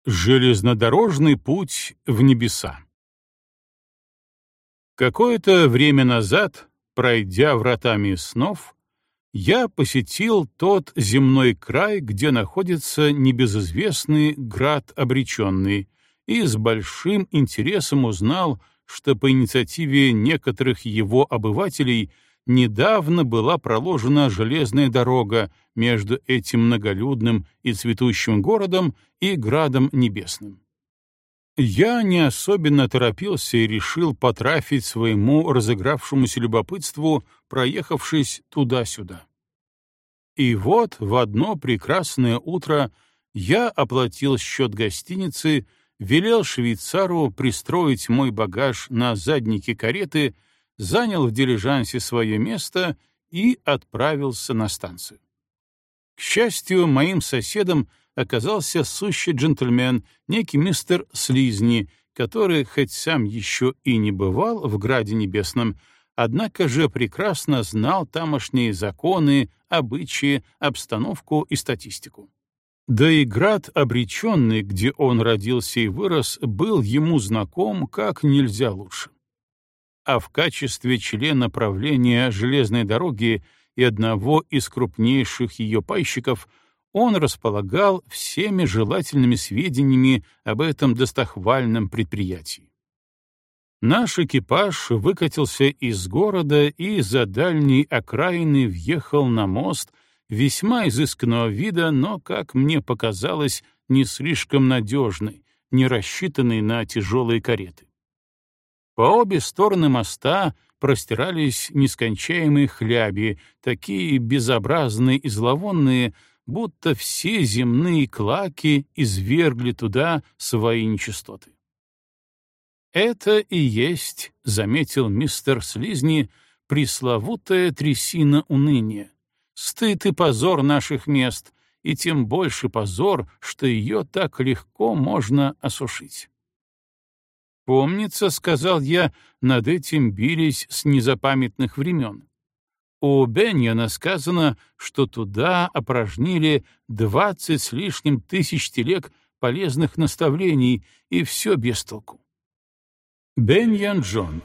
Железнодорожный путь в небеса. Какое-то время назад, пройдя вратами снов, я посетил тот земной край, где находится небезызвестный град обреченный, и с большим интересом узнал, что по инициативе некоторых его обывателей недавно была проложена железная дорога между этим многолюдным и цветущим городом и градом небесным. Я не особенно торопился и решил потрафить своему разыгравшемуся любопытству, проехавшись туда-сюда. И вот в одно прекрасное утро я оплатил счет гостиницы, велел швейцару пристроить мой багаж на заднике кареты, занял в дилижансе свое место и отправился на станцию. К счастью, моим соседом оказался сущий джентльмен, некий мистер Слизни, который, хоть сам еще и не бывал в Граде Небесном, однако же прекрасно знал тамошние законы, обычаи, обстановку и статистику. Да и Град Обреченный, где он родился и вырос, был ему знаком как нельзя лучше. А в качестве члена правления железной дороги и одного из крупнейших ее пайщиков он располагал всеми желательными сведениями об этом достохвальном предприятии. Наш экипаж выкатился из города и за дальней окраины въехал на мост весьма изысканного вида, но, как мне показалось, не слишком надежный, не рассчитанный на тяжелые кареты. По обе стороны моста простирались нескончаемые хляби, такие безобразные и зловонные, будто все земные клаки извергли туда свои нечистоты. «Это и есть, — заметил мистер Слизни, — пресловутая трясина уныния, стыд и позор наших мест, и тем больше позор, что ее так легко можно осушить». «Помнится, — сказал я, — над этим бились с незапамятных времен. У Беньяна сказано, что туда опорожнили 20 с лишним тысяч телег полезных наставлений, и все без толку». Беньян Джон,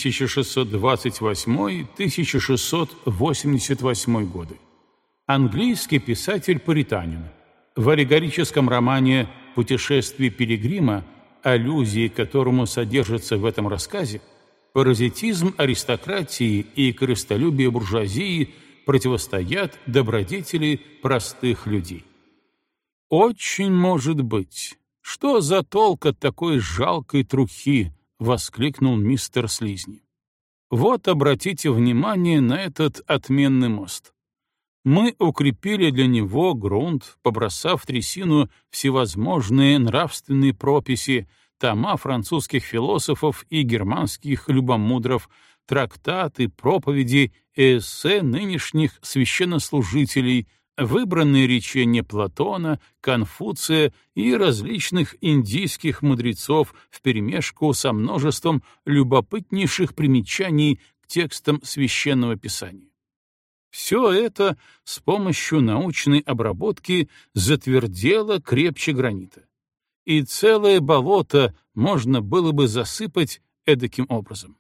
1628-1688 годы. Английский писатель-пуританин. В аллегорическом романе «Путешествие пилигрима», аллюзии к которому содержатся в этом рассказе, паразитизм аристократии и корыстолюбие буржуазии противостоят добродетели простых людей. «Очень может быть. Что за толк от такой жалкой трухи?» — воскликнул мистер Слизни. «Вот обратите внимание на этот отменный мост. Мы укрепили для него грунт, побросав в трясину всевозможные нравственные прописи, тома французских философов и германских любомудров, трактаты, проповеди, эссе нынешних священнослужителей, выбранные речения Платона, Конфуция и различных индийских мудрецов вперемешку со множеством любопытнейших примечаний к текстам Священного Писания. Все это с помощью научной обработки затвердело крепче гранита. И целое болото можно было бы засыпать эдаким образом.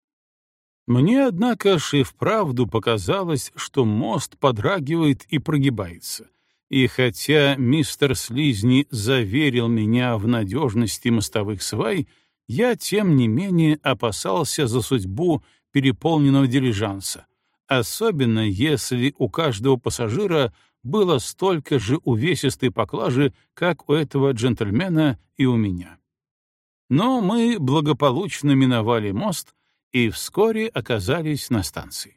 Мне, однако ж, и вправду показалось, что мост подрагивает и прогибается, и хотя мистер Слизни заверил меня в надежности мостовых свай, я, тем не менее, опасался за судьбу переполненного дилижанса, особенно если у каждого пассажира было столько же увесистой поклажи, как у этого джентльмена и у меня. Но мы благополучно миновали мост и вскоре оказались на станции.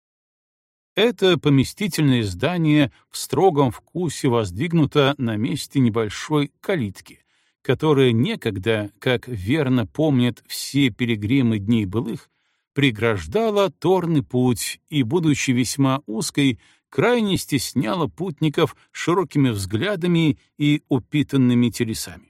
Это поместительное здание в строгом вкусе воздвигнуто на месте небольшой калитки, которая некогда, как верно помнят все пилигримы дней былых, преграждала торный путь и, будучи весьма узкой, крайне стесняла путников широкими взглядами и упитанными телесами.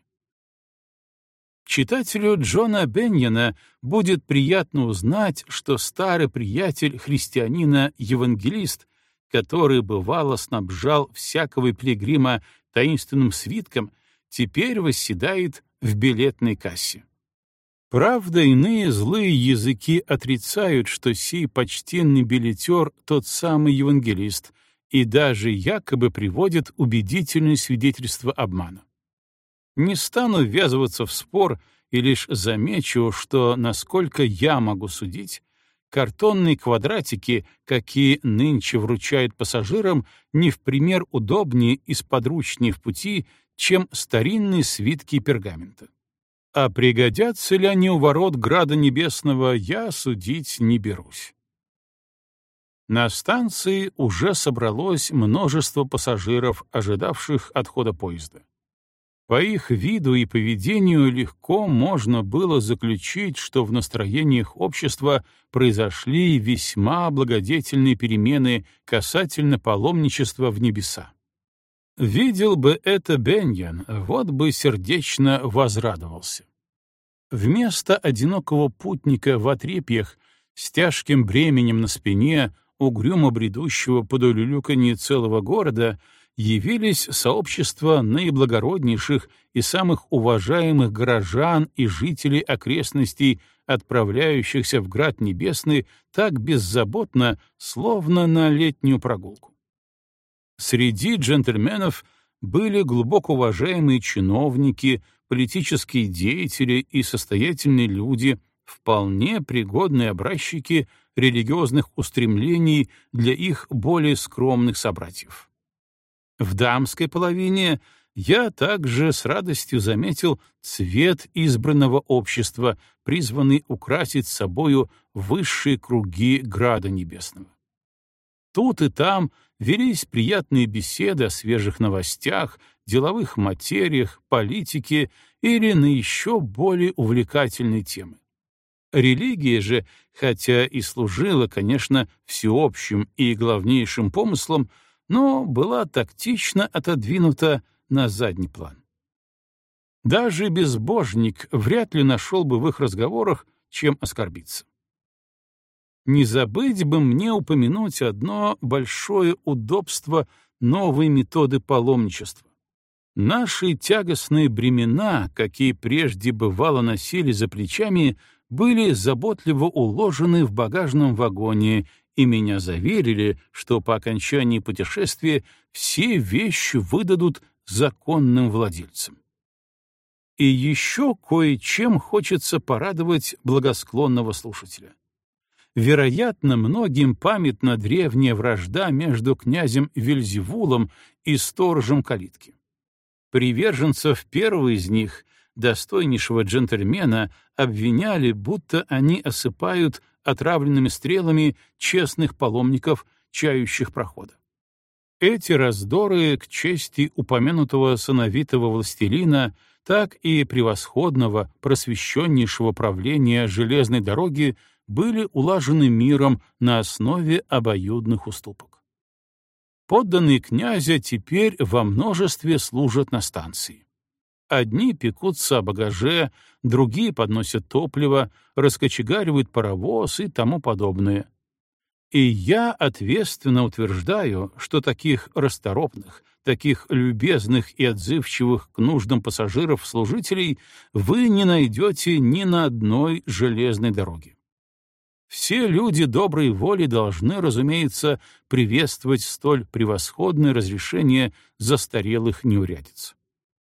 Читателю Джона Беньяна будет приятно узнать, что старый приятель христианина-евангелист, который бывало снабжал всякого пилигрима таинственным свитком, теперь восседает в билетной кассе. Правда, иные злые языки отрицают, что сей почтенный билетер — тот самый евангелист, и даже якобы приводят убедительные свидетельства обмана. Не стану ввязываться в спор и лишь замечу, что, насколько я могу судить, картонные квадратики, какие нынче вручают пассажирам, не в пример удобнее и сподручнее в пути, чем старинные свитки пергамента. А пригодятся ли они у ворот Града Небесного, я судить не берусь. На станции уже собралось множество пассажиров, ожидавших отхода поезда. По их виду и поведению легко можно было заключить, что в настроениях общества произошли весьма благодетельные перемены касательно паломничества в небеса. Видел бы это Беньян, вот бы сердечно возрадовался. Вместо одинокого путника в отрепьях с тяжким бременем на спине, угрюмо бредущего под улюлюканье целого города, явились сообщества наиблагороднейших и самых уважаемых горожан и жителей окрестностей, отправляющихся в Град Небесный так беззаботно, словно на летнюю прогулку. Среди джентльменов были глубоко уважаемые чиновники, политические деятели и состоятельные люди, вполне пригодные образчики религиозных устремлений для их более скромных собратьев. В дамской половине я также с радостью заметил цвет избранного общества, призванный украсить собою высшие круги Града Небесного. Тут и там велись приятные беседы о свежих новостях, деловых материях, политике или на еще более увлекательные темы. Религия же, хотя и служила, конечно, всеобщим и главнейшим помыслом, но была тактично отодвинута на задний план. Даже безбожник вряд ли нашел бы в их разговорах, чем оскорбиться. Не забыть бы мне упомянуть одно большое удобство новой методы паломничества. Наши тягостные бремена, какие прежде бывало носили за плечами, были заботливо уложены в багажном вагоне, и меня заверили, что по окончании путешествия все вещи выдадут законным владельцам. И еще кое-чем хочется порадовать благосклонного слушателя. Вероятно, многим памятна древняя вражда между князем Вельзевулом и сторожем калитки. Приверженцев первого из них, достойнейшего джентльмена, обвиняли, будто они осыпают отравленными стрелами честных паломников, чающих прохода. Эти раздоры к чести упомянутого сановитого властелина, так и превосходного просвещеннейшего правления железной дороги были улажены миром на основе обоюдных уступок. Подданные князя теперь во множестве служат на станции. Одни пекутся о багаже, другие подносят топливо, раскочегаривают паровоз и тому подобное. И я ответственно утверждаю, что таких расторопных, таких любезных и отзывчивых к нуждам пассажиров служителей вы не найдете ни на одной железной дороге. Все люди доброй воли должны, разумеется, приветствовать столь превосходное разрешение застарелых неурядиц.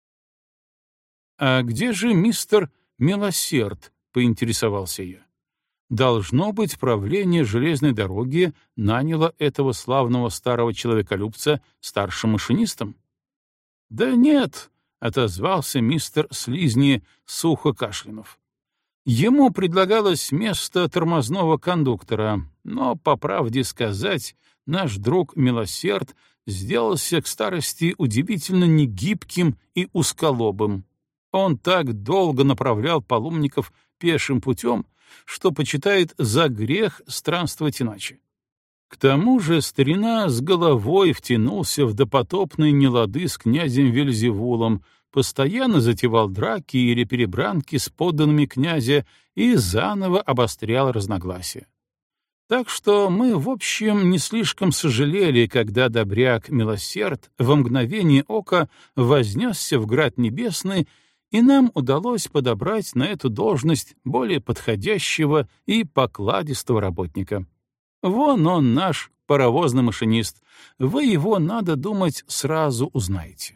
«А где же мистер Милосерд?» — поинтересовался я. «Должно быть, правление железной дороги наняло этого славного старого человеколюбца старшим машинистом». «Да нет», — отозвался мистер Слизни, сухо кашлянув. Ему предлагалось место тормозного кондуктора, но, по правде сказать, наш друг Милосерд сделался к старости удивительно негибким и узколобым. Он так долго направлял паломников пешим путем, что почитает за грех странствовать иначе. К тому же старина с головой втянулся в допотопные нелады с князем Вельзевулом, постоянно затевал драки или перебранки с подданными князя и заново обострял разногласия. Так что мы, в общем, не слишком сожалели, когда добряк Милосерд во мгновение ока вознесся в град небесный, и нам удалось подобрать на эту должность более подходящего и покладистого работника. Вон он, наш паровозный машинист. Вы его, надо думать, сразу узнаете.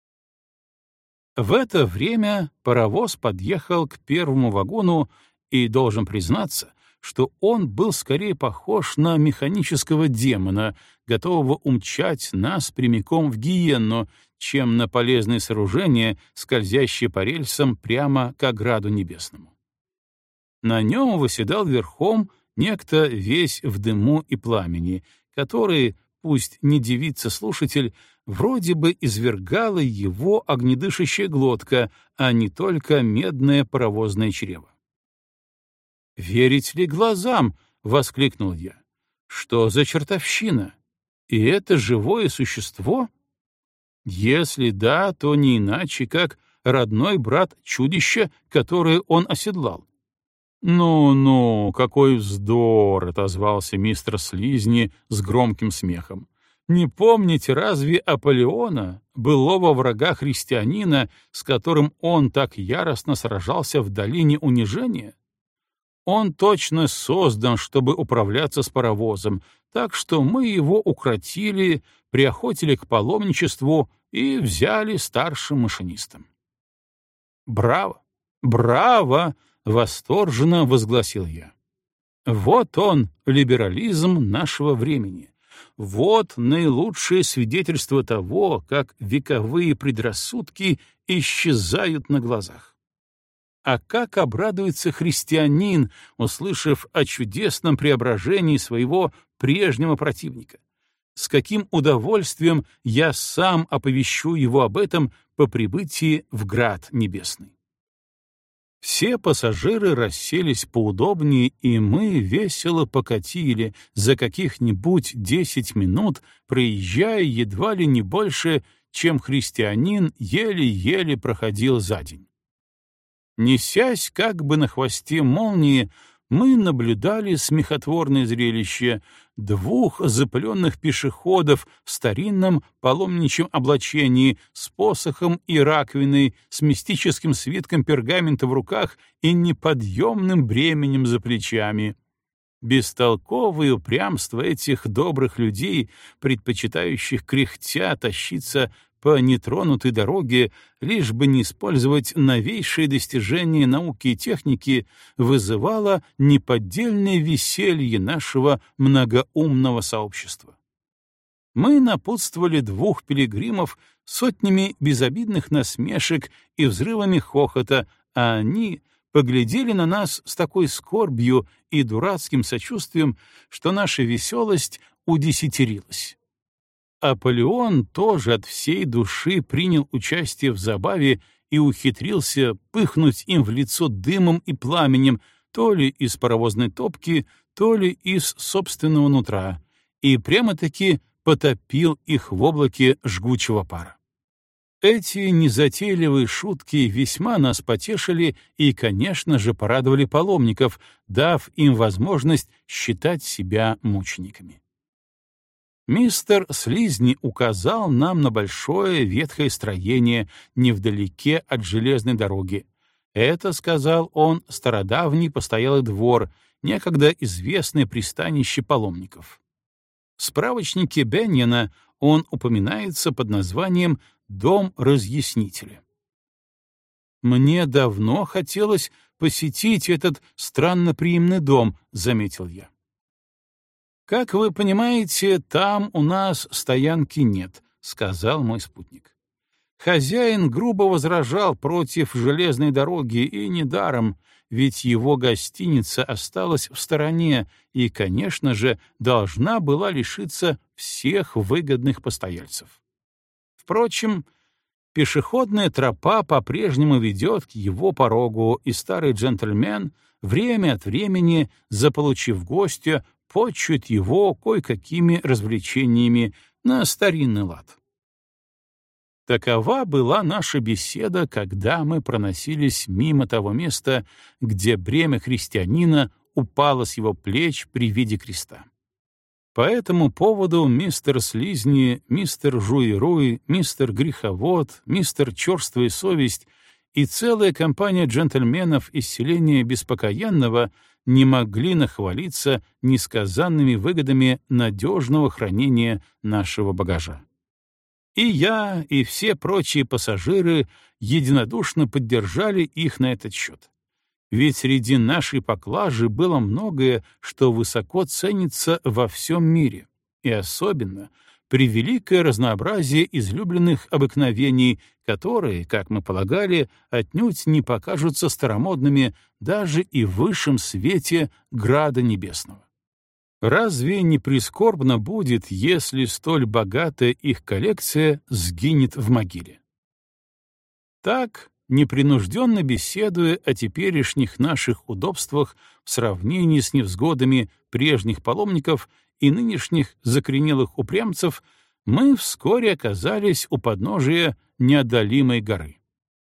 В это время паровоз подъехал к первому вагону, и, должен признаться, что он был скорее похож на механического демона, готового умчать нас прямиком в гиенну, чем на полезное сооружение, скользящее по рельсам прямо к ограду небесному. На нем восседал верхом некто весь в дыму и пламени, который, пусть не дивится слушатель, вроде бы извергала его огнедышащая глотка, а не только медное паровозное чрево. «Верить ли глазам?» — воскликнул я. «Что за чертовщина? И это живое существо? Если да, то не иначе, как родной брат чудища, которое он оседлал». «Ну-ну, какой вздор!» — отозвался мистер Слизни с громким смехом. «Не помните разве Аполеона, былого врага христианина, с которым он так яростно сражался в долине унижения? Он точно создан, чтобы управляться с паровозом, так что мы его укротили, приохотили к паломничеству и взяли старшим машинистом». «Браво! Браво!» — восторженно возгласил я. «Вот он, либерализм нашего времени. Вот наилучшее свидетельство того, как вековые предрассудки исчезают на глазах. А как обрадуется христианин, услышав о чудесном преображении своего прежнего противника? С каким удовольствием я сам оповещу его об этом по прибытии в Град Небесный». Все пассажиры расселись поудобнее, и мы весело покатили за каких-нибудь 10 минут, проезжая едва ли не больше, чем христианин еле-еле проходил за день. Несясь как бы на хвосте молнии, мы наблюдали смехотворное зрелище двух запыленных пешеходов в старинном паломничьем облачении с посохом и раковиной, с мистическим свитком пергамента в руках и неподъемным бременем за плечами. Бестолковое упрямство этих добрых людей, предпочитающих кряхтя тащиться по нетронутой дороге, лишь бы не использовать новейшие достижения науки и техники, вызывало неподдельное веселье нашего многоумного сообщества. Мы напутствовали двух пилигримов сотнями безобидных насмешек и взрывами хохота, а они поглядели на нас с такой скорбью и дурацким сочувствием, что наша веселость удесятерилась. Аполеон тоже от всей души принял участие в забаве и ухитрился пыхнуть им в лицо дымом и пламенем то ли из паровозной топки, то ли из собственного нутра, и прямо-таки потопил их в облаке жгучего пара. Эти незатейливые шутки весьма нас потешили и, конечно же, порадовали паломников, дав им возможность считать себя мучениками. Мистер Слизни указал нам на большое ветхое строение невдалеке от железной дороги. Это, сказал он, стародавний постоялый двор, некогда известное пристанище паломников. В справочнике Беньена он упоминается под названием «Дом разъяснителя». «Мне давно хотелось посетить этот странноприимный дом», — заметил я. «Как вы понимаете, там у нас стоянки нет», — сказал мой спутник. Хозяин грубо возражал против железной дороги, и недаром, ведь его гостиница осталась в стороне и, конечно же, должна была лишиться всех выгодных постояльцев. Впрочем, пешеходная тропа по-прежнему ведет к его порогу, и старый джентльмен, время от времени, заполучив гостя, почует его кое-какими развлечениями на старинный лад. Такова была наша беседа, когда мы проносились мимо того места, где бремя христианина упала с его плеч при виде креста. По этому поводу мистер Слизни, мистер Жуируй, мистер Греховод, мистер Черствая совесть и целая компания джентльменов из селения Беспокоенного не могли нахвалиться несказанными выгодами надежного хранения нашего багажа. И я, и все прочие пассажиры единодушно поддержали их на этот счет. Ведь среди нашей поклажи было многое, что высоко ценится во всем мире, и особенно превеликое разнообразие излюбленных обыкновений, которые, как мы полагали, отнюдь не покажутся старомодными даже и в высшем свете Града Небесного. Разве не прискорбно будет, если столь богатая их коллекция сгинет в могиле? Так, непринужденно беседуя о теперешних наших удобствах в сравнении с невзгодами прежних паломников и нынешних закоренелых упрямцев, мы вскоре оказались у подножия неодолимой горы.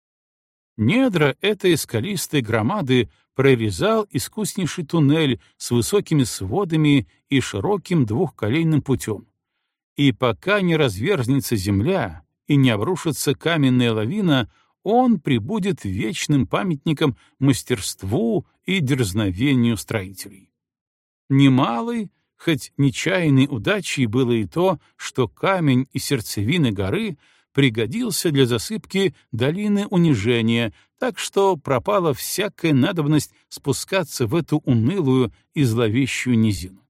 Недра этой скалистой громады прорезал искуснейший туннель с высокими сводами и широким двухколейным путем. И пока не разверзнется земля и не обрушится каменная лавина, он прибудет вечным памятником мастерству и дерзновению строителей. Немалой, хоть нечаянной удачей было и то, что камень и сердцевины горы пригодился для засыпки долины унижения, так что пропала всякая надобность спускаться в эту унылую и зловещую низину.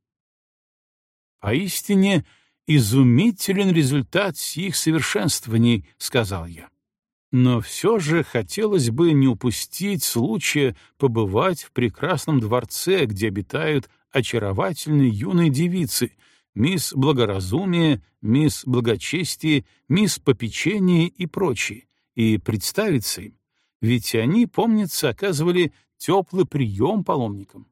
«Поистине изумителен результат сих совершенствований», — сказал я. Но все же хотелось бы не упустить случая побывать в прекрасном дворце, где обитают очаровательные юные девицы, мисс Благоразумие, мисс Благочестие, мисс Попечение и прочие, и представиться им, ведь они, помнится, оказывали теплый прием паломникам.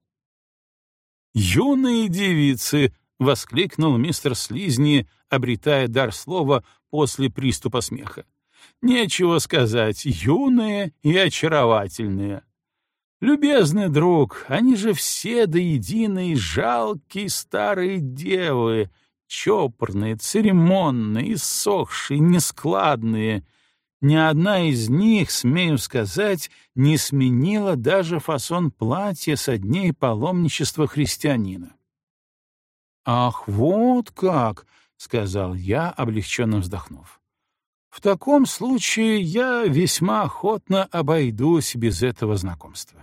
«Юные девицы!» — воскликнул мистер Слизни, обретая дар слова после приступа смеха. «Нечего сказать, юные и очаровательные. Любезный друг, они же все до единой жалкие старые девы, чопорные, церемонные, иссохшие, нескладные. Ни одна из них, смею сказать, не сменила даже фасон платья со дней паломничества христианина». «Ах, вот как!» — сказал я, облегченно вздохнув. «В таком случае я весьма охотно обойдусь без этого знакомства».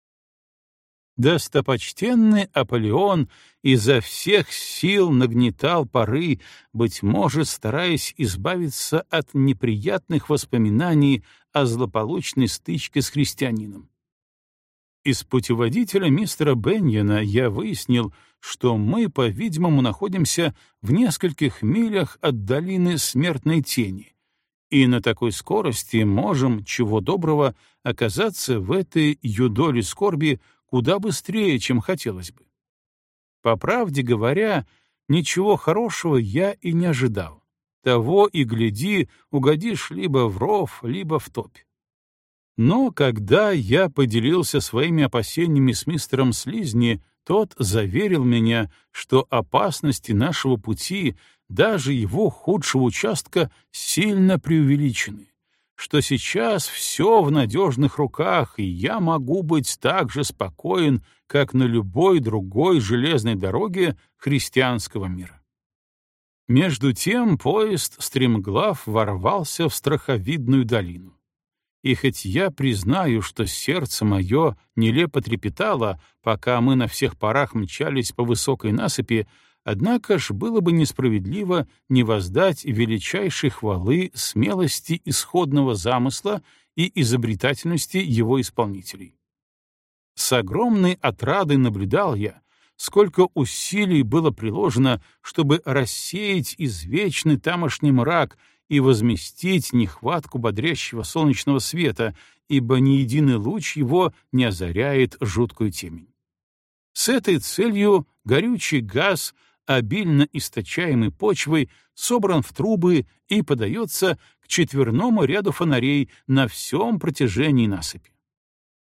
Достопочтенный Аполеон изо всех сил нагнетал пары, быть может, стараясь избавиться от неприятных воспоминаний о злополучной стычке с христианином. Из путеводителя мистера Беньяна я выяснил, что мы, по-видимому, находимся в нескольких милях от долины Смертной Тени, и на такой скорости можем, чего доброго, оказаться в этой юдоле скорби куда быстрее, чем хотелось бы. По правде говоря, ничего хорошего я и не ожидал. Того и гляди, угодишь либо в ров, либо в топь. Но когда я поделился своими опасениями с мистером Слизни, тот заверил меня, что опасности нашего пути, даже его худшего участка, сильно преувеличены, что сейчас все в надежных руках, и я могу быть так же спокоен, как на любой другой железной дороге христианского мира. Между тем поезд стремглав ворвался в страховидную долину. И хоть я признаю, что сердце мое нелепо трепетало, пока мы на всех парах мчались по высокой насыпи, однако ж было бы несправедливо не воздать величайшей хвалы смелости исходного замысла и изобретательности его исполнителей. С огромной отрадой наблюдал я, сколько усилий было приложено, чтобы рассеять извечный тамошний мрак и возместить нехватку бодрящего солнечного света, ибо ни единый луч его не озаряет жуткую темень. С этой целью горючий газ, обильно источаемый почвой, собран в трубы и подается к четверному ряду фонарей на всем протяжении насыпи.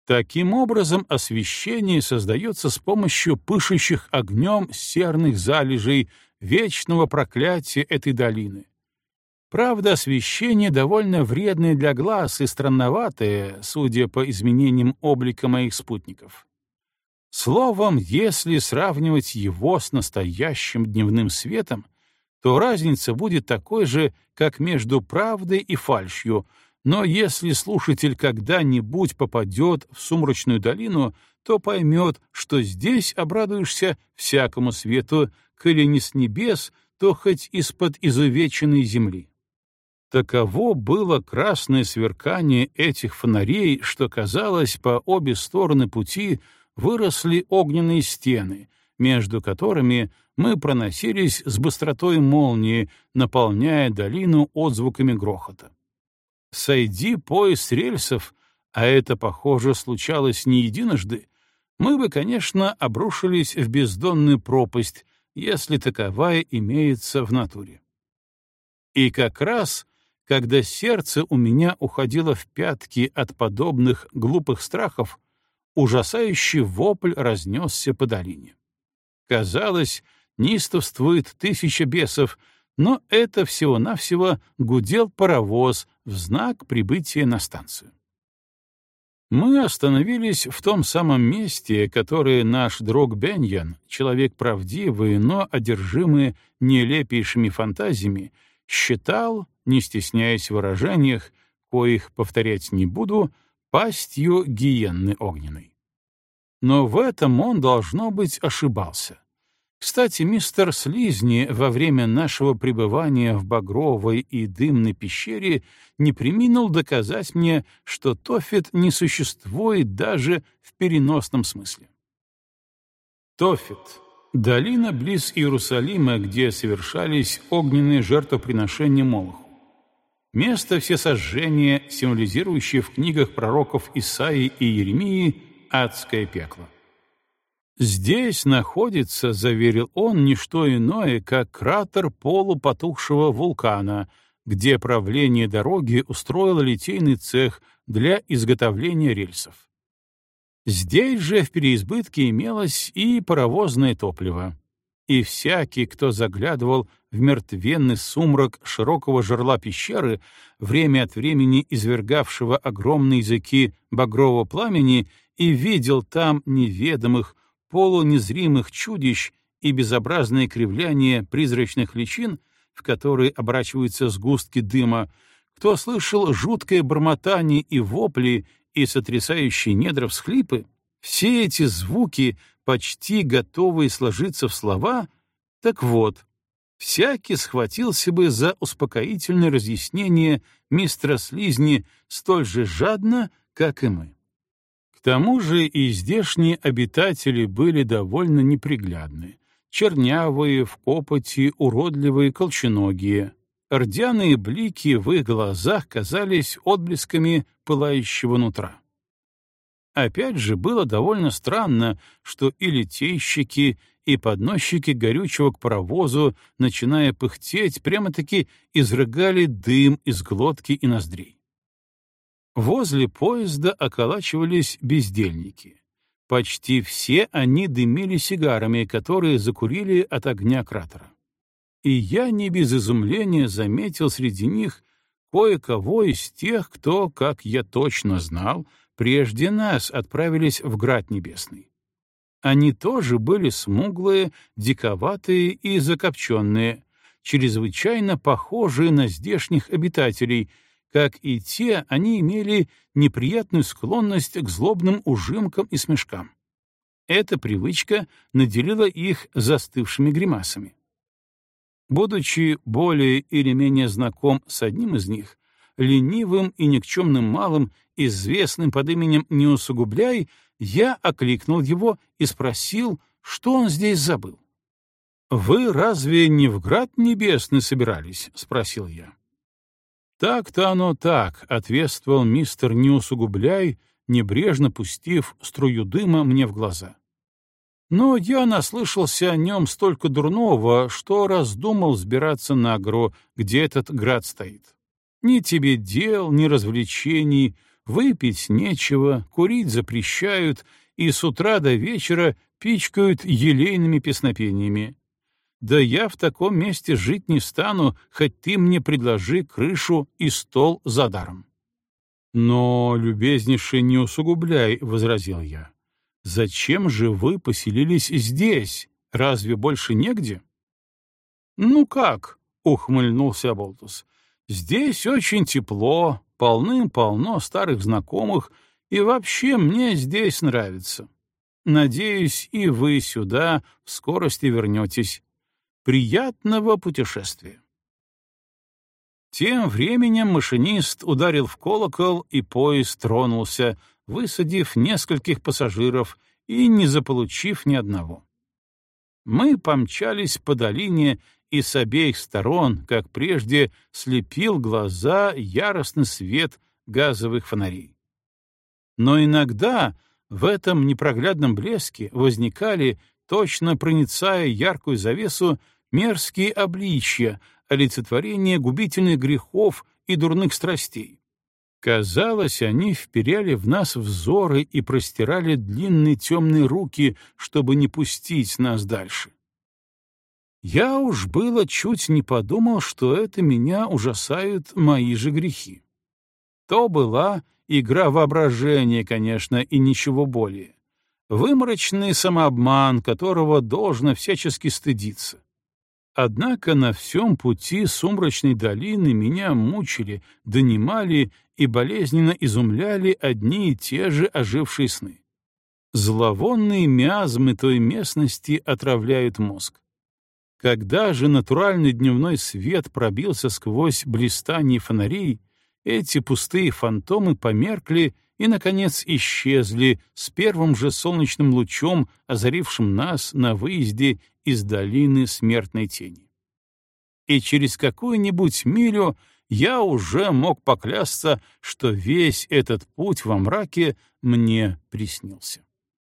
Таким образом, освещение создается с помощью пышущих огнем серных залежей, вечного проклятия этой долины. Правда, освещение довольно вредное для глаз и странноватое, судя по изменениям облика моих спутников. Словом, если сравнивать его с настоящим дневным светом, то разница будет такой же, как между правдой и фальшью, но если слушатель когда-нибудь попадет в сумрачную долину, то поймет, что здесь обрадуешься всякому свету, коли не с небес, то хоть из-под изувеченной земли. Таково было красное сверкание этих фонарей, что, казалось, по обе стороны пути выросли огненные стены, между которыми мы проносились с быстротой молнии, наполняя долину отзвуками грохота. Сойди поезд рельсов, а это, похоже, случалось не единожды, мы бы, конечно, обрушились в бездонную пропасть, если таковая имеется в натуре. И как раз, когда сердце у меня уходило в пятки от подобных глупых страхов, ужасающий вопль разнесся по долине. Казалось, неистовствует 1000 бесов, но это всего-навсего гудел паровоз в знак прибытия на станцию. Мы остановились в том самом месте, которое наш друг Беньян, человек правдивый, но одержимый нелепейшими фантазиями, считал, не стесняясь в выражениях, коих повторять не буду, пастью гиенны огненной. Но в этом он, должно быть, ошибался. Кстати, мистер Слизни во время нашего пребывания в багровой и дымной пещере не преминул доказать мне, что Тофет не существует даже в переносном смысле. Тофет — долина близ Иерусалима, где совершались огненные жертвоприношения Молоху. Место всесожжения, символизирующее в книгах пророков Исаии и Иеремии адское пекло. «Здесь находится, — заверил он, — не что иное, как кратер полупотухшего вулкана, где правление дороги устроило литейный цех для изготовления рельсов. Здесь же в переизбытке имелось и паровозное топливо, и всякий, кто заглядывал в мертвенный сумрак широкого жерла пещеры, время от времени извергавшего огромные языки багрового пламени, и видел там неведомых, полунезримых чудищ и безобразное кривляние призрачных личин, в которые оборачиваются сгустки дыма, кто слышал жуткое бормотание и вопли и сотрясающие недра всхлипы, все эти звуки, почти готовые сложиться в слова, так вот, всякий схватился бы за успокоительное разъяснение мистера Слизни столь же жадно, как и мы. К тому же и здешние обитатели были довольно неприглядны, чернявые, в копоти, уродливые, колченогие. Рдяные блики в их глазах казались отблесками пылающего нутра. Опять же, было довольно странно, что и литейщики, и подносчики горючего к паровозу, начиная пыхтеть, прямо-таки изрыгали дым из глотки и ноздрей. Возле поезда околачивались бездельники. Почти все они дымили сигарами, которые закурили от огня кратера. И я не без изумления заметил среди них кое-кого из тех, кто, как я точно знал, прежде нас отправились в Град Небесный. Они тоже были смуглые, диковатые и закопченные, чрезвычайно похожие на здешних обитателей. Как и те, они имели неприятную склонность к злобным ужимкам и смешкам. Эта привычка наделила их застывшими гримасами. Будучи более или менее знаком с одним из них, ленивым и никчемным малым, известным под именем «Не усугубляй», я окликнул его и спросил, что он здесь забыл. «Вы разве не в Град Небесный собирались?» — спросил я. «Так-то оно так», — ответствовал мистер «Не усугубляй», небрежно пустив струю дыма мне в глаза. Но я наслышался о нем столько дурного, что раздумал взбираться на гору, где этот град стоит. Ни тебе дел, ни развлечений, Выпить нечего, курить запрещают, и с утра до вечера пичкают елейными песнопениями. Да я в таком месте жить не стану, хоть ты мне предложи крышу и стол за даром. Но, любезнейше, не усугубляй, — возразил я. Зачем же вы поселились здесь? Разве больше негде? Ну как, — ухмыльнулся Аболтус, — здесь очень тепло, полным-полно старых знакомых, и вообще мне здесь нравится. Надеюсь, и вы сюда в скорости вернетесь. Приятного путешествия. Тем временем машинист ударил в колокол, и поезд тронулся, высадив нескольких пассажиров и не заполучив ни одного. Мы помчались по долине, и с обеих сторон, как прежде, слепил глаза яростный свет газовых фонарей. Но иногда в этом непроглядном блеске возникали, точно проницая яркую завесу, мерзкие обличья, олицетворение губительных грехов и дурных страстей. Казалось, они вперяли в нас взоры и простирали длинные темные руки, чтобы не пустить нас дальше. Я уж было чуть не подумал, что это меня ужасают мои же грехи. То была игра воображения, конечно, и ничего более. Выморочный самообман, которого должно всячески стыдиться. Однако на всем пути сумрачной долины меня мучили, донимали и болезненно изумляли одни и те же ожившие сны. Зловонные миазмы той местности отравляют мозг. Когда же натуральный дневной свет пробился сквозь блистанье фонарей, эти пустые фантомы померкли и, наконец, исчезли с первым же солнечным лучом, озарившим нас на выезде из долины смертной тени. И через какую-нибудь милю я уже мог поклясться, что весь этот путь во мраке мне приснился.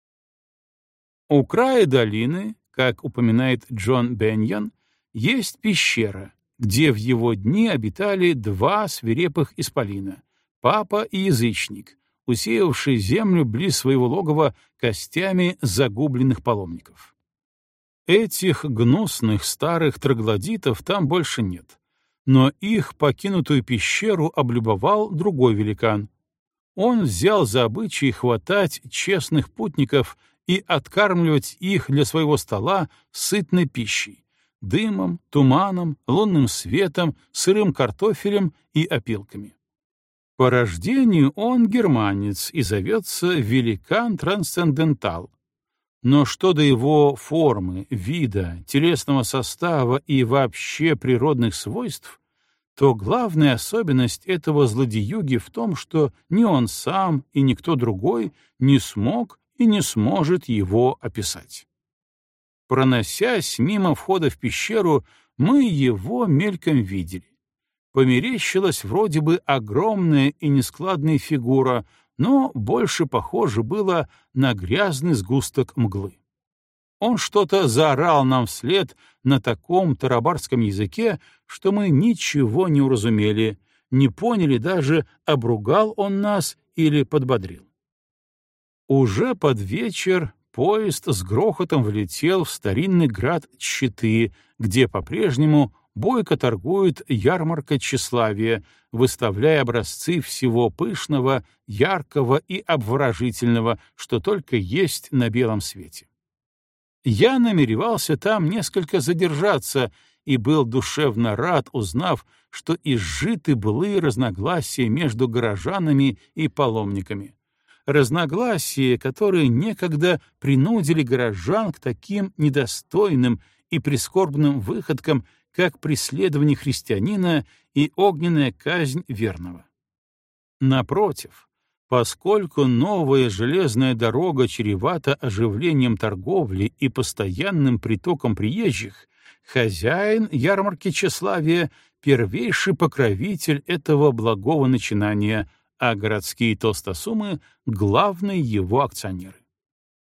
У края долины, как упоминает Джон Беньян, есть пещера, где в его дни обитали два свирепых исполина — папа и язычник, усеявшие землю близ своего логова костями загубленных паломников. Этих гнусных старых троглодитов там больше нет, но их покинутую пещеру облюбовал другой великан. Он взял за обычай хватать честных путников и откармливать их для своего стола сытной пищей — дымом, туманом, лунным светом, сырым картофелем и опилками. По рождению он германец и зовется Великан Трансцендентал. Но что до его формы, вида, телесного состава и вообще природных свойств, то главная особенность этого злодеюги в том, что ни он сам и никто другой не смог и не сможет его описать. Проносясь мимо входа в пещеру, мы его мельком видели. Померещилась вроде бы огромная и нескладная фигура, но больше похоже было на грязный сгусток мглы. Он что-то заорал нам вслед на таком тарабарском языке, что мы ничего не уразумели, не поняли даже, обругал он нас или подбодрил. Уже под вечер поезд с грохотом влетел в старинный град Читы, где по-прежнему бойко торгует ярмарка тщеславия, выставляя образцы всего пышного, яркого и обворожительного, что только есть на белом свете. Я намеревался там несколько задержаться и был душевно рад, узнав, что изжиты былые разногласия между горожанами и паломниками. Разногласия, которые некогда принудили горожан к таким недостойным и прискорбным выходкам, как преследование христианина и огненная казнь верного. Напротив, поскольку новая железная дорога чревата оживлением торговли и постоянным притоком приезжих, хозяин ярмарки тщеславия — первейший покровитель этого благого начинания, а городские толстосумы — главные его акционеры.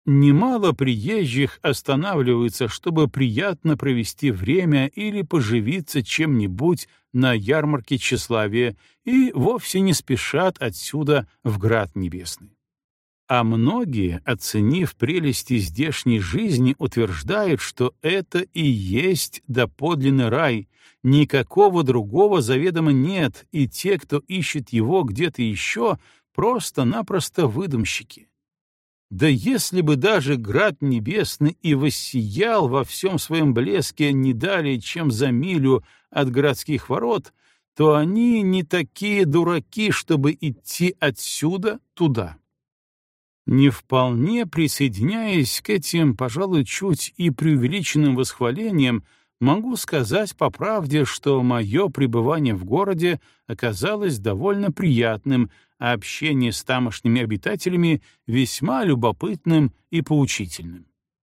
Немало приезжих останавливаются, чтобы приятно провести время или поживиться чем-нибудь на ярмарке тщеславия, и вовсе не спешат отсюда в Град Небесный. А многие, оценив прелести здешней жизни, утверждают, что это и есть доподлинный рай, никакого другого заведомо нет, и те, кто ищет его где-то еще, просто-напросто выдумщики. Да если бы даже Град Небесный и воссиял во всем своем блеске не далее, чем за милю от городских ворот, то они не такие дураки, чтобы идти отсюда туда. Не вполне присоединяясь к этим, пожалуй, чуть и преувеличенным восхвалениям, могу сказать по правде, что мое пребывание в городе оказалось довольно приятным, а общение с тамошними обитателями весьма любопытным и поучительным.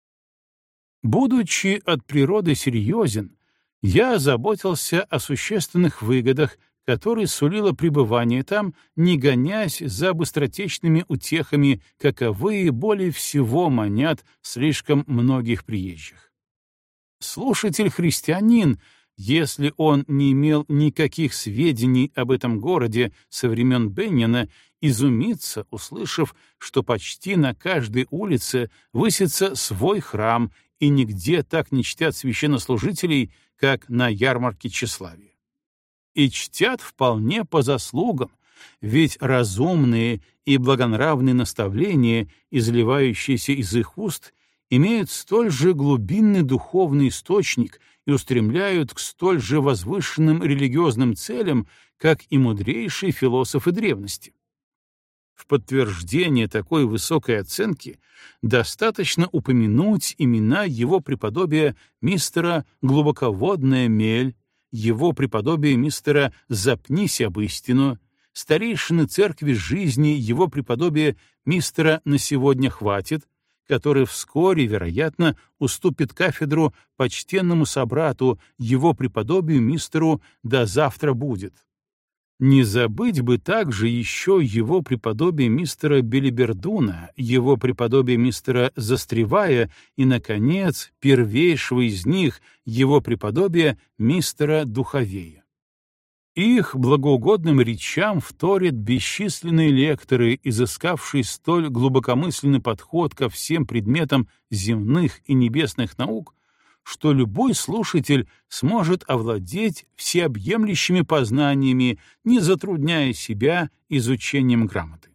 Будучи от природы серьезен, я заботился о существенных выгодах, которые сулило пребывание там, не гонясь за быстротечными утехами, каковые более всего манят слишком многих приезжих. Слушатель-христианин, если он не имел никаких сведений об этом городе со времен Беннина, изумится, услышав, что почти на каждой улице высится свой храм, и нигде так не чтят священнослужителей, как на ярмарке тщеславия. И чтят вполне по заслугам, ведь разумные и благонравные наставления, изливающиеся из их уст, имеют столь же глубинный духовный источник и устремляют к столь же возвышенным религиозным целям, как и мудрейшие философы древности. В подтверждение такой высокой оценки достаточно упомянуть имена его преподобия мистера Глубоководная Мель, его преподобие мистера Запнись об истину, старейшины церкви жизни его преподобие мистера На сегодня хватит, который вскоре, вероятно, уступит кафедру почтенному собрату, его преподобию мистеру «До завтра будет». Не забыть бы также еще его преподобие мистера Белибердуна, его преподобие мистера Застревая и, наконец, первейшего из них, его преподобие мистера Духовея. Их благоугодным речам вторят бесчисленные лекторы, изыскавшие столь глубокомысленный подход ко всем предметам земных и небесных наук, что любой слушатель сможет овладеть всеобъемлющими познаниями, не затрудняя себя изучением грамоты.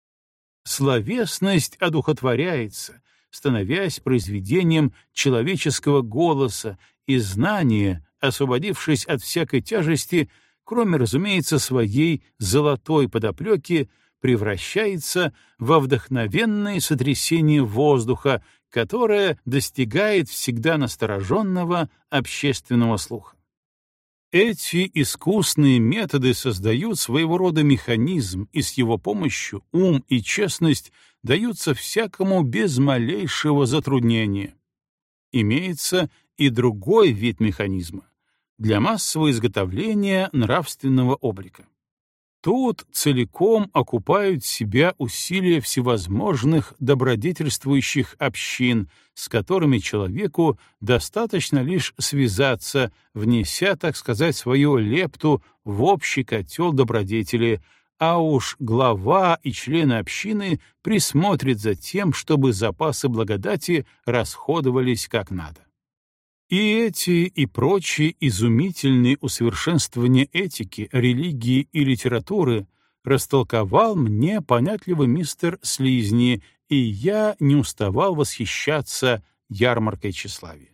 Словесность одухотворяется, становясь произведением человеческого голоса, и знание, освободившись от всякой тяжести, кроме, разумеется, своей золотой подоплеки, превращается во вдохновенное сотрясение воздуха, которое достигает всегда настороженного общественного слуха. Эти искусные методы создают своего рода механизм, и с его помощью ум и честность даются всякому без малейшего затруднения. Имеется и другой вид механизма — для массового изготовления нравственного облика. Тут целиком окупают себя усилия всевозможных добродетельствующих общин, с которыми человеку достаточно лишь связаться, внеся, так сказать, свою лепту в общий котел добродетели, а уж глава и члены общины присмотрят за тем, чтобы запасы благодати расходовались как надо. И эти и прочие изумительные усовершенствования этики, религии и литературы растолковал мне понятливый мистер Слизни, и я не уставал восхищаться ярмаркой тщеславия.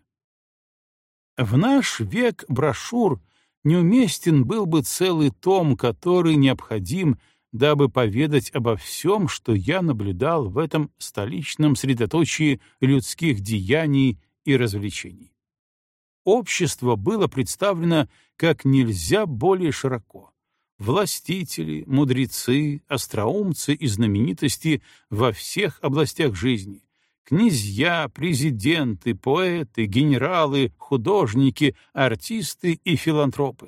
В наш век брошюр неуместен был бы целый том, который необходим, дабы поведать обо всем, что я наблюдал в этом столичном средоточии людских деяний и развлечений. Общество было представлено как нельзя более широко. Властители, мудрецы, остроумцы и знаменитости во всех областях жизни, князья, президенты, поэты, генералы, художники, артисты и филантропы.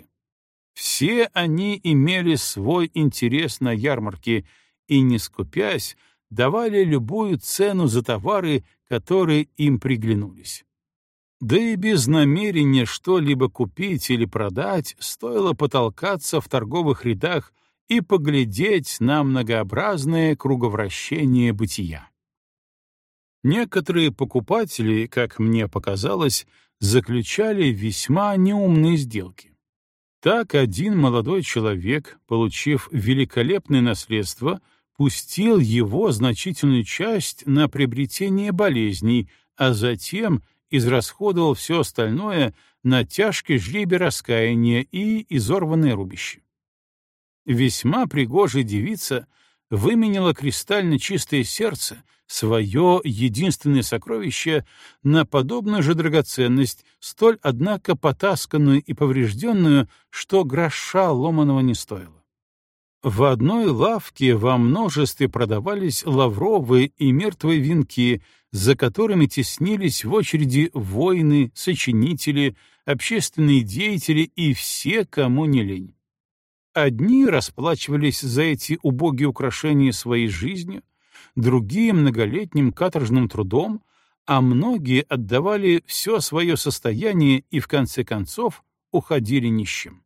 Все они имели свой интерес на ярмарке и, не скупясь, давали любую цену за товары, которые им приглянулись. Да и без намерения что-либо купить или продать стоило потолкаться в торговых рядах и поглядеть на многообразное круговращение бытия. Некоторые покупатели, как мне показалось, заключали весьма неумные сделки. Так один молодой человек, получив великолепное наследство, пустил его значительную часть на приобретение болезней, а затем израсходовал все остальное на тяжкий жребий раскаяния и изорванное рубище. Весьма пригожая девица выменяла кристально чистое сердце, свое единственное сокровище, на подобную же драгоценность, столь, однако, потасканную и поврежденную, что гроша ломаного не стоило. В одной лавке во множестве продавались лавровые и мертвые венки, за которыми теснились в очереди воины, сочинители, общественные деятели и все, кому не лень. Одни расплачивались за эти убогие украшения своей жизнью, другие — многолетним каторжным трудом, а многие отдавали все свое состояние и, в конце концов, уходили ни с чем.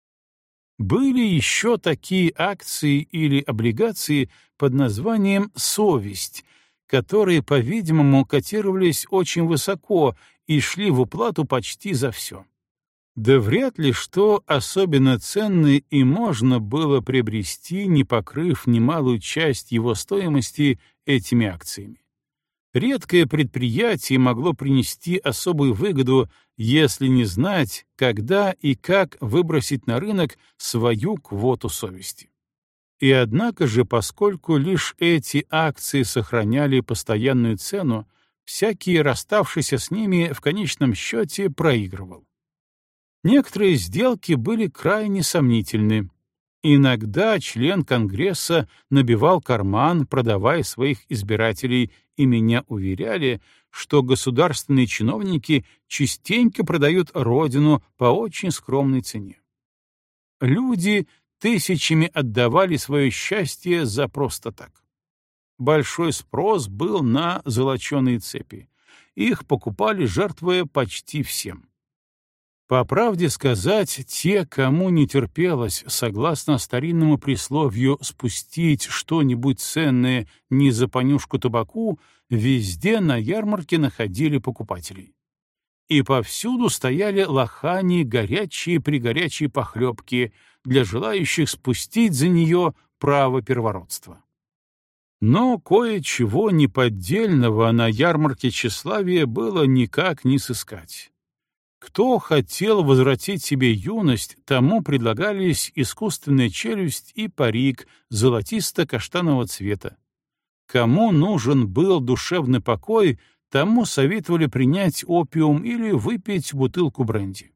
Были еще такие акции или облигации под названием «совесть», которые, по-видимому, котировались очень высоко и шли в уплату почти за все. Да вряд ли что особенно ценное и можно было приобрести, не покрыв немалую часть его стоимости этими акциями. Редкое предприятие могло принести особую выгоду, если не знать, когда и как выбросить на рынок свою квоту совести. И однако же, поскольку лишь эти акции сохраняли постоянную цену, всякий, расставшийся с ними, в конечном счете проигрывал. Некоторые сделки были крайне сомнительны. Иногда член Конгресса набивал карман, продавая своих избирателей, и меня уверяли, что государственные чиновники частенько продают родину по очень скромной цене. Люди тысячами отдавали свое счастье за просто так. Большой спрос был на золоченые цепи. Их покупали, жертвуя почти всем. По правде сказать, те, кому не терпелось, согласно старинному присловию, спустить что-нибудь ценное не за понюшку табаку, везде на ярмарке находили покупателей. И повсюду стояли лохани горячие-пригорячие похлебки для желающих спустить за нее право первородства. Но кое-чего неподдельного на ярмарке тщеславия было никак не сыскать. Кто хотел возвратить себе юность, тому предлагались искусственная челюсть и парик золотисто-каштанового цвета. Кому нужен был душевный покой, тому советовали принять опиум или выпить бутылку бренди.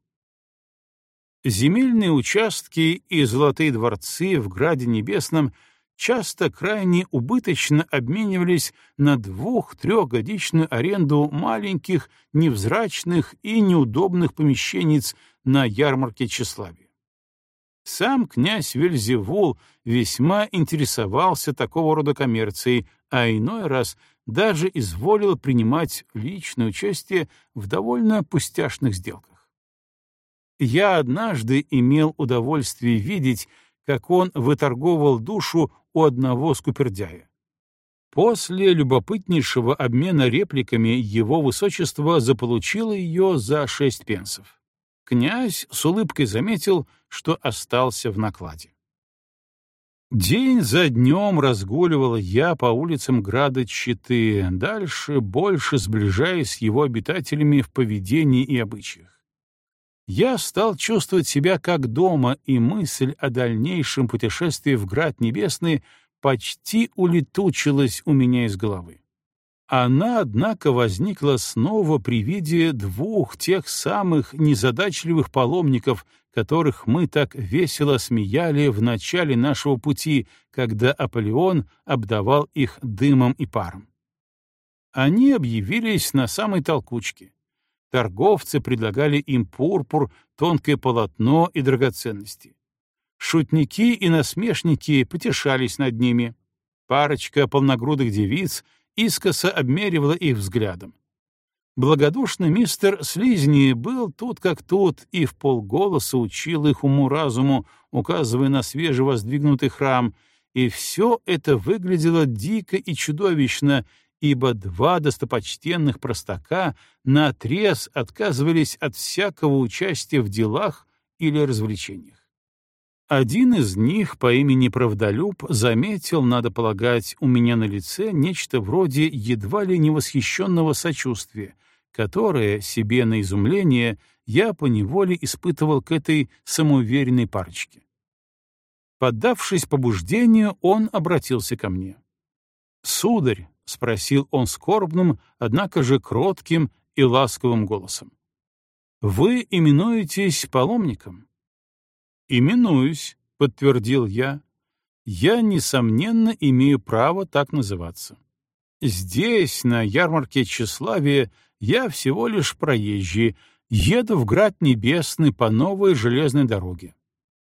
Земельные участки и золотые дворцы в Граде Небесном часто крайне убыточно обменивались на 2-3-годичную аренду маленьких, невзрачных и неудобных помещенец на ярмарке тщеславия. Сам князь Вельзевул весьма интересовался такого рода коммерцией, а иной раз даже изволил принимать личное участие в довольно пустяшных сделках. Я однажды имел удовольствие видеть, как он выторговывал душу у одного скупердяя. После любопытнейшего обмена репликами его высочество заполучило ее за 6 пенсов. Князь с улыбкой заметил, что остался в накладе. День за днем разгуливал я по улицам града Читы, дальше больше сближаясь с его обитателями в поведении и обычаях. Я стал чувствовать себя как дома, и мысль о дальнейшем путешествии в Град Небесный почти улетучилась у меня из головы. Она, однако, возникла снова при виде 2 тех самых незадачливых паломников, которых мы так весело смеяли в начале нашего пути, когда Аполеон обдавал их дымом и паром. Они объявились на самой толкучке. Торговцы предлагали им пурпур, тонкое полотно и драгоценности. Шутники и насмешники потешались над ними. Парочка полногрудых девиц искоса обмеривала их взглядом. Благодушный мистер Слизни был тут как тут и вполголоса учил их уму-разуму, указывая на свежевоздвигнутый храм, и все это выглядело дико и чудовищно, ибо два достопочтенных простака наотрез отказывались от всякого участия в делах или развлечениях. Один из них по имени Правдолюб заметил, надо полагать, у меня на лице нечто вроде едва ли не восхищенного сочувствия, которое, себе на изумление, я поневоле испытывал к этой самоуверенной парочке. Поддавшись побуждению, он обратился ко мне. «Сударь», — спросил он скорбным, однако же кротким и ласковым голосом, — «вы именуетесь паломником?» «Именуюсь», — подтвердил я. «Я, несомненно, имею право так называться. Здесь, на ярмарке тщеславия, я всего лишь проезжий, еду в Град Небесный по новой железной дороге».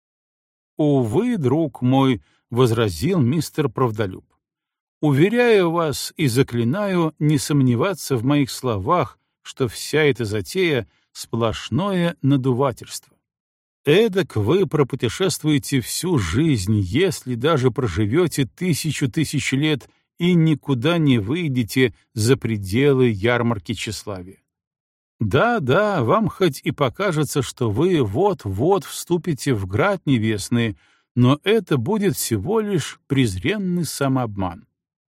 «Увы, друг мой», — возразил мистер Правдолюб, — «уверяю вас и заклинаю не сомневаться в моих словах, что вся эта затея — сплошное надувательство. Эдак вы пропутешествуете всю жизнь, если даже проживете 1000 лет и никуда не выйдете за пределы ярмарки тщеславия. Да, вам хоть и покажется, что вы вот-вот вступите в Град Небесный, но это будет всего лишь презренный самообман.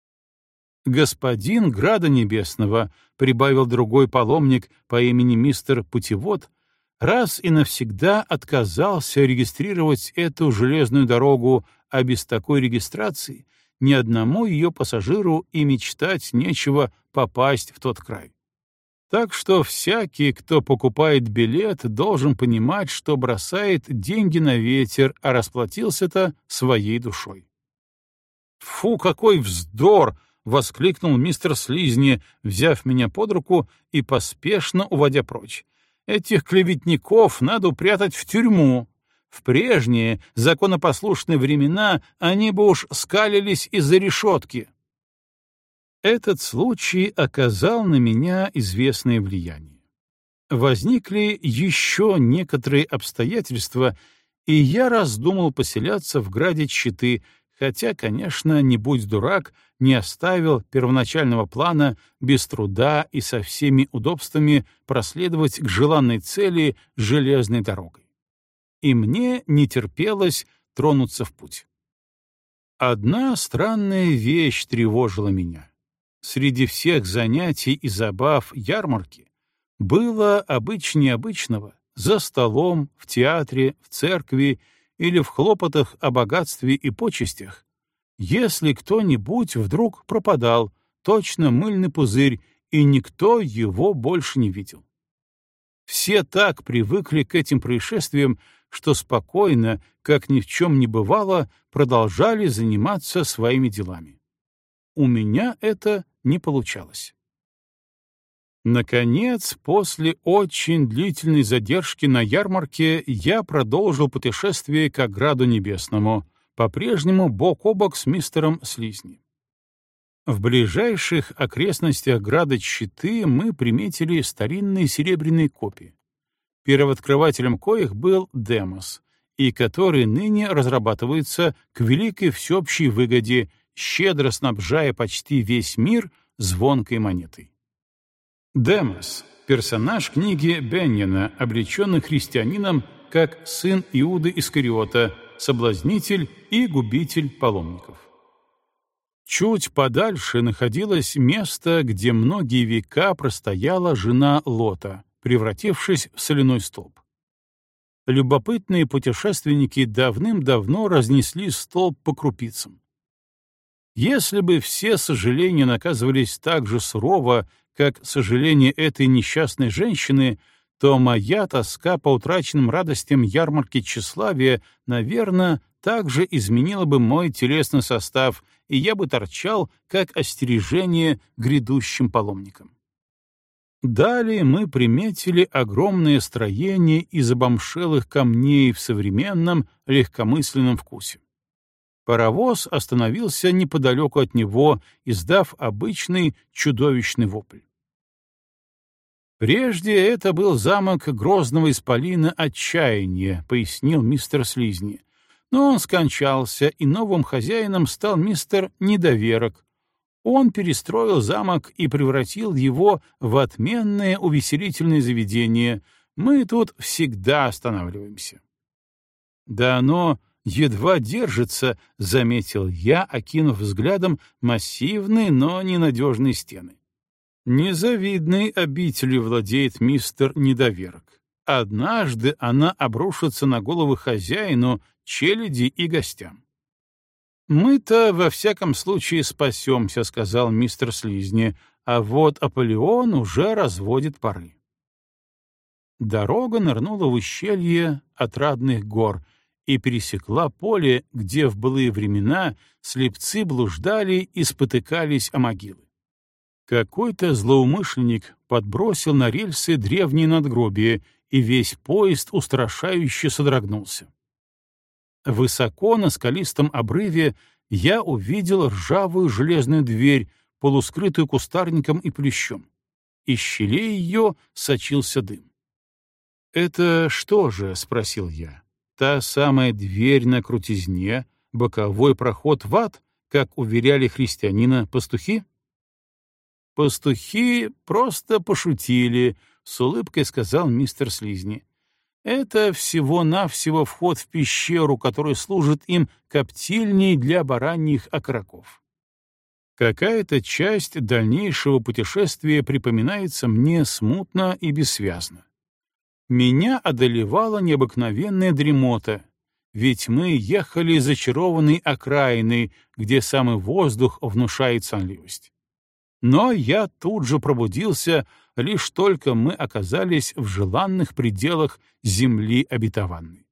«Господин Града Небесного», — прибавил другой паломник по имени мистер Путевод, раз и навсегда отказался регистрировать эту железную дорогу, а без такой регистрации ни одному ее пассажиру и мечтать нечего попасть в тот край. Так что всякий, кто покупает билет, должен понимать, что бросает деньги на ветер, а расплатился-то своей душой. «Фу, какой вздор!» — воскликнул мистер Слизни, взяв меня под руку и поспешно уводя прочь. «Этих клеветников надо упрятать в тюрьму. В прежние, законопослушные времена они бы уж скалились из-за решетки». Этот случай оказал на меня известное влияние. Возникли еще некоторые обстоятельства, и я раздумал поселяться в граде Читы, хотя, конечно, не будь дурак, не оставил первоначального плана без труда и со всеми удобствами проследовать к желанной цели железной дорогой. И мне не терпелось тронуться в путь. Одна странная вещь тревожила меня. Среди всех занятий и забав ярмарки было обычнее обычного за столом, в театре, в церкви или в хлопотах о богатстве и почестях, если кто-нибудь вдруг пропадал, точно мыльный пузырь, и никто его больше не видел. Все так привыкли к этим происшествиям, что спокойно, как ни в чем не бывало, продолжали заниматься своими делами. У меня это не получалось. Наконец, после очень длительной задержки на ярмарке, я продолжил путешествие к Граду Небесному, по-прежнему бок о бок с мистером Слизни. В ближайших окрестностях града Читы мы приметили старинные серебряные копии, первооткрывателем коих был Демос, и который ныне разрабатывается к великой всеобщей выгоде, щедро снабжая почти весь мир звонкой монетой. Демос — персонаж книги Беньяна, облеченный христианином как сын Иуды Искариота, соблазнитель и губитель паломников. Чуть подальше находилось место, где многие века простояла жена Лота, превратившись в соляной столб. Любопытные путешественники давным-давно разнесли столб по крупицам. Если бы все сожаления наказывались так же сурово, как сожаление этой несчастной женщины, то моя тоска по утраченным радостям ярмарки тщеславия, наверное, также изменила бы мой телесный состав, и я бы торчал, как остережение грядущим паломникам. Далее мы приметили огромное строение из обомшелых камней в современном легкомысленном вкусе. Паровоз остановился неподалеку от него, издав обычный чудовищный вопль. «Прежде это был замок грозного исполина Отчаяния», — пояснил мистер Слизни. «Но он скончался, и новым хозяином стал мистер Недоверок. Он перестроил замок и превратил его в отменное увеселительное заведение. Мы тут всегда останавливаемся». «Да оно едва держится», — заметил я, окинув взглядом массивные, но ненадежные стены. Незавидной обителью владеет мистер Недоверок. Однажды она обрушится на головы хозяину, челяди и гостям. «Мы-то во всяком случае спасемся», — сказал мистер Слизни, «а вот Аполеон уже разводит пары». Дорога нырнула в ущелье Отрадных гор и пересекла поле, где в былые времена слепцы блуждали и спотыкались о могилы. Какой-то злоумышленник подбросил на рельсы древние надгробия, и весь поезд устрашающе содрогнулся. Высоко на скалистом обрыве я увидел ржавую железную дверь, полускрытую кустарником и плющом. Из щелей ее сочился дым. «Это что же?» — спросил я. «Та самая дверь на крутизне, боковой проход в ад, как уверяли христианина пастухи?» «Пастухи просто пошутили», — с улыбкой сказал мистер Слизни. «Это всего-навсего вход в пещеру, который служит им коптильней для бараньих окороков». Какая-то часть дальнейшего путешествия припоминается мне смутно и бессвязно. Меня одолевала необыкновенная дремота, ведь мы ехали зачарованной окраиной, где самый воздух внушает сонливость. Но я тут же пробудился, лишь только мы оказались в желанных пределах земли обетованной.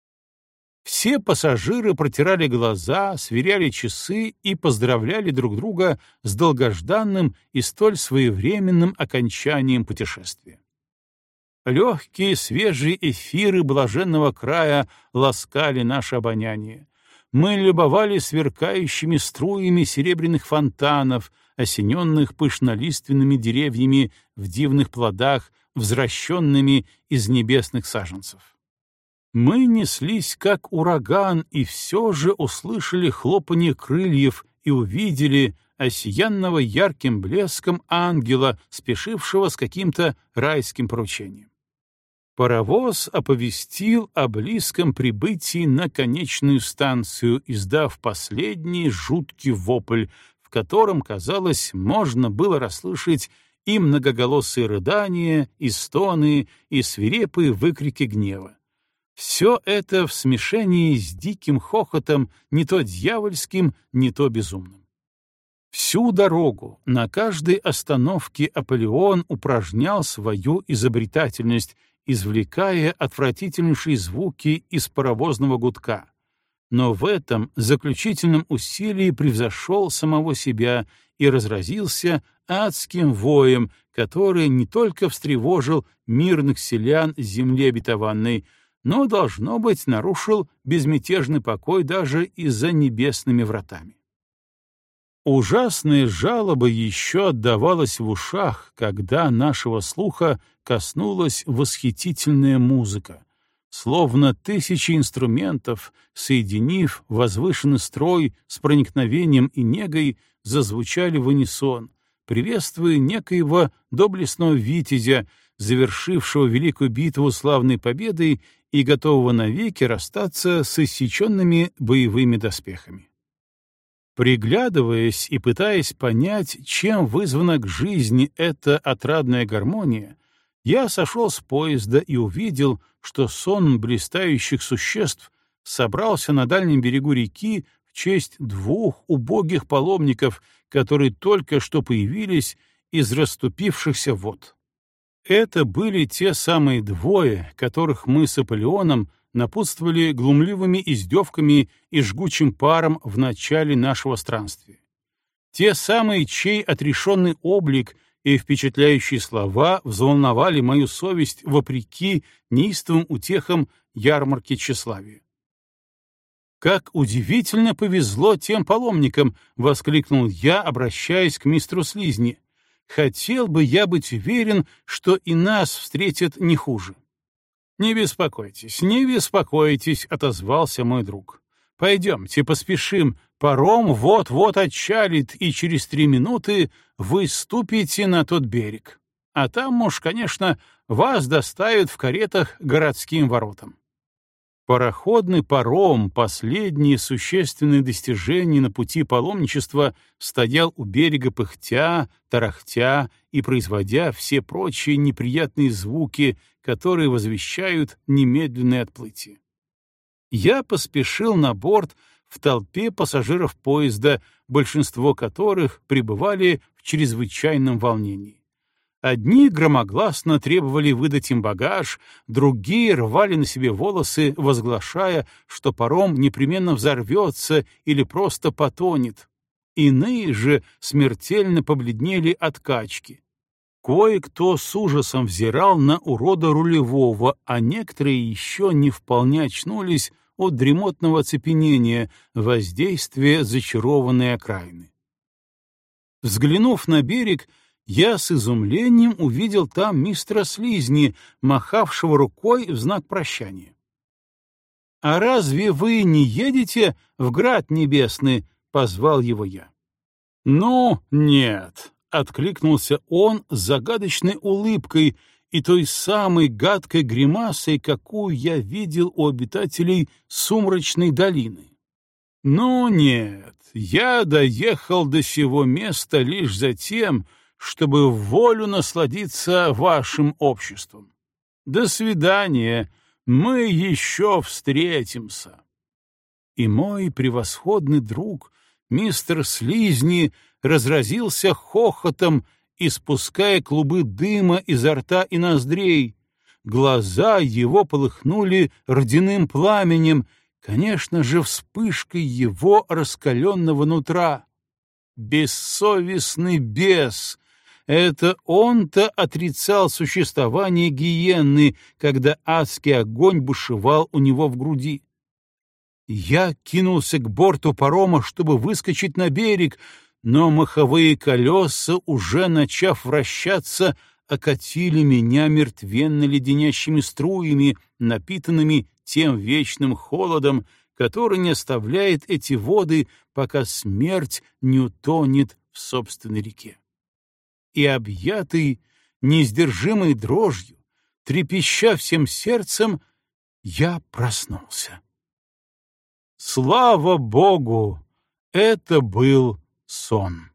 Все пассажиры протирали глаза, сверяли часы и поздравляли друг друга с долгожданным и столь своевременным окончанием путешествия. Легкие свежие эфиры блаженного края ласкали наше обоняние. Мы любовались сверкающими струями серебряных фонтанов, осененных пышнолиственными деревьями в дивных плодах, взращенными из небесных саженцев. Мы неслись, как ураган, и все же услышали хлопанье крыльев и увидели осиянного ярким блеском ангела, спешившего с каким-то райским поручением. Паровоз оповестил о близком прибытии на конечную станцию, издав последний жуткий вопль, в котором, казалось, можно было расслышать и многоголосые рыдания, и стоны, и свирепые выкрики гнева. Все это в смешении с диким хохотом, не то дьявольским, не то безумным. Всю дорогу, на каждой остановке Аполеон упражнял свою изобретательность, извлекая отвратительнейшие звуки из паровозного гудка. Но в этом заключительном усилии превзошел самого себя и разразился адским воем, который не только встревожил мирных селян земли обетованной, но, должно быть, нарушил безмятежный покой даже и за небесными вратами. Ужасная жалоба еще отдавалась в ушах, когда нашего слуха коснулась восхитительная музыка, словно тысячи инструментов, соединив возвышенный строй с проникновением и негой, зазвучали в унисон, приветствуя некоего доблестного витязя, завершившего великую битву славной победой и готового навеки расстаться с иссеченными боевыми доспехами. Приглядываясь и пытаясь понять, чем вызвана к жизни эта отрадная гармония, я сошел с поезда и увидел, что сон блистающих существ собрался на дальнем берегу реки в честь двух убогих паломников, которые только что появились из расступившихся вод. Это были те самые двое, которых мы с Аполеоном напутствовали глумливыми издевками и жгучим паром в начале нашего странствия. Те самые, чей отрешенный облик и впечатляющие слова взволновали мою совесть вопреки неистовым утехам ярмарки тщеславия. «Как удивительно повезло тем паломникам!» — воскликнул я, обращаясь к мистеру Слизни. «Хотел бы я быть уверен, что и нас встретят не хуже». «Не беспокойтесь, не беспокойтесь», — отозвался мой друг. «Пойдемте, поспешим. Паром вот-вот отчалит, и через 3 минуты вы ступите на тот берег. А там уж, конечно, вас доставят в каретах к городским воротам». Пароходный паром, последнее существенное достижение на пути паломничества, стоял у берега пыхтя, тарахтя и производя все прочие неприятные звуки, которые возвещают немедленное отплытие. Я поспешил на борт в толпе пассажиров поезда, большинство которых пребывали в чрезвычайном волнении. Одни громогласно требовали выдать им багаж, другие рвали на себе волосы, возглашая, что паром непременно взорвется или просто потонет. Иные же смертельно побледнели от качки. Кое-кто с ужасом взирал на урода рулевого, а некоторые еще не вполне очнулись от дремотного оцепенения, воздействия зачарованной окраины. Взглянув на берег, я с изумлением увидел там мистера Слизни, махавшего рукой в знак прощания. «А разве вы не едете в Град Небесный?» — позвал его я. «Ну, нет», — откликнулся он с загадочной улыбкой и той самой гадкой гримасой, какую я видел у обитателей Сумрачной долины. «Ну, нет, я доехал до сего места лишь за тем, чтобы в волю насладиться вашим обществом. До свидания, мы еще встретимся». И мой превосходный друг, мистер Слизни, разразился хохотом, испуская клубы дыма изо рта и ноздрей. Глаза его полыхнули рдяным пламенем, конечно же, вспышкой его раскаленного нутра. Бессовестный бес! Это он-то отрицал существование гиенны, когда адский огонь бушевал у него в груди. Я кинулся к борту парома, чтобы выскочить на берег, но маховые колеса, уже начав вращаться, окатили меня мертвенно-леденящими струями, напитанными тем вечным холодом, который не оставляет эти воды, пока смерть не утонет в собственной реке. И объятый несдержимой дрожью, трепеща всем сердцем, я проснулся. Слава Богу, это был сон.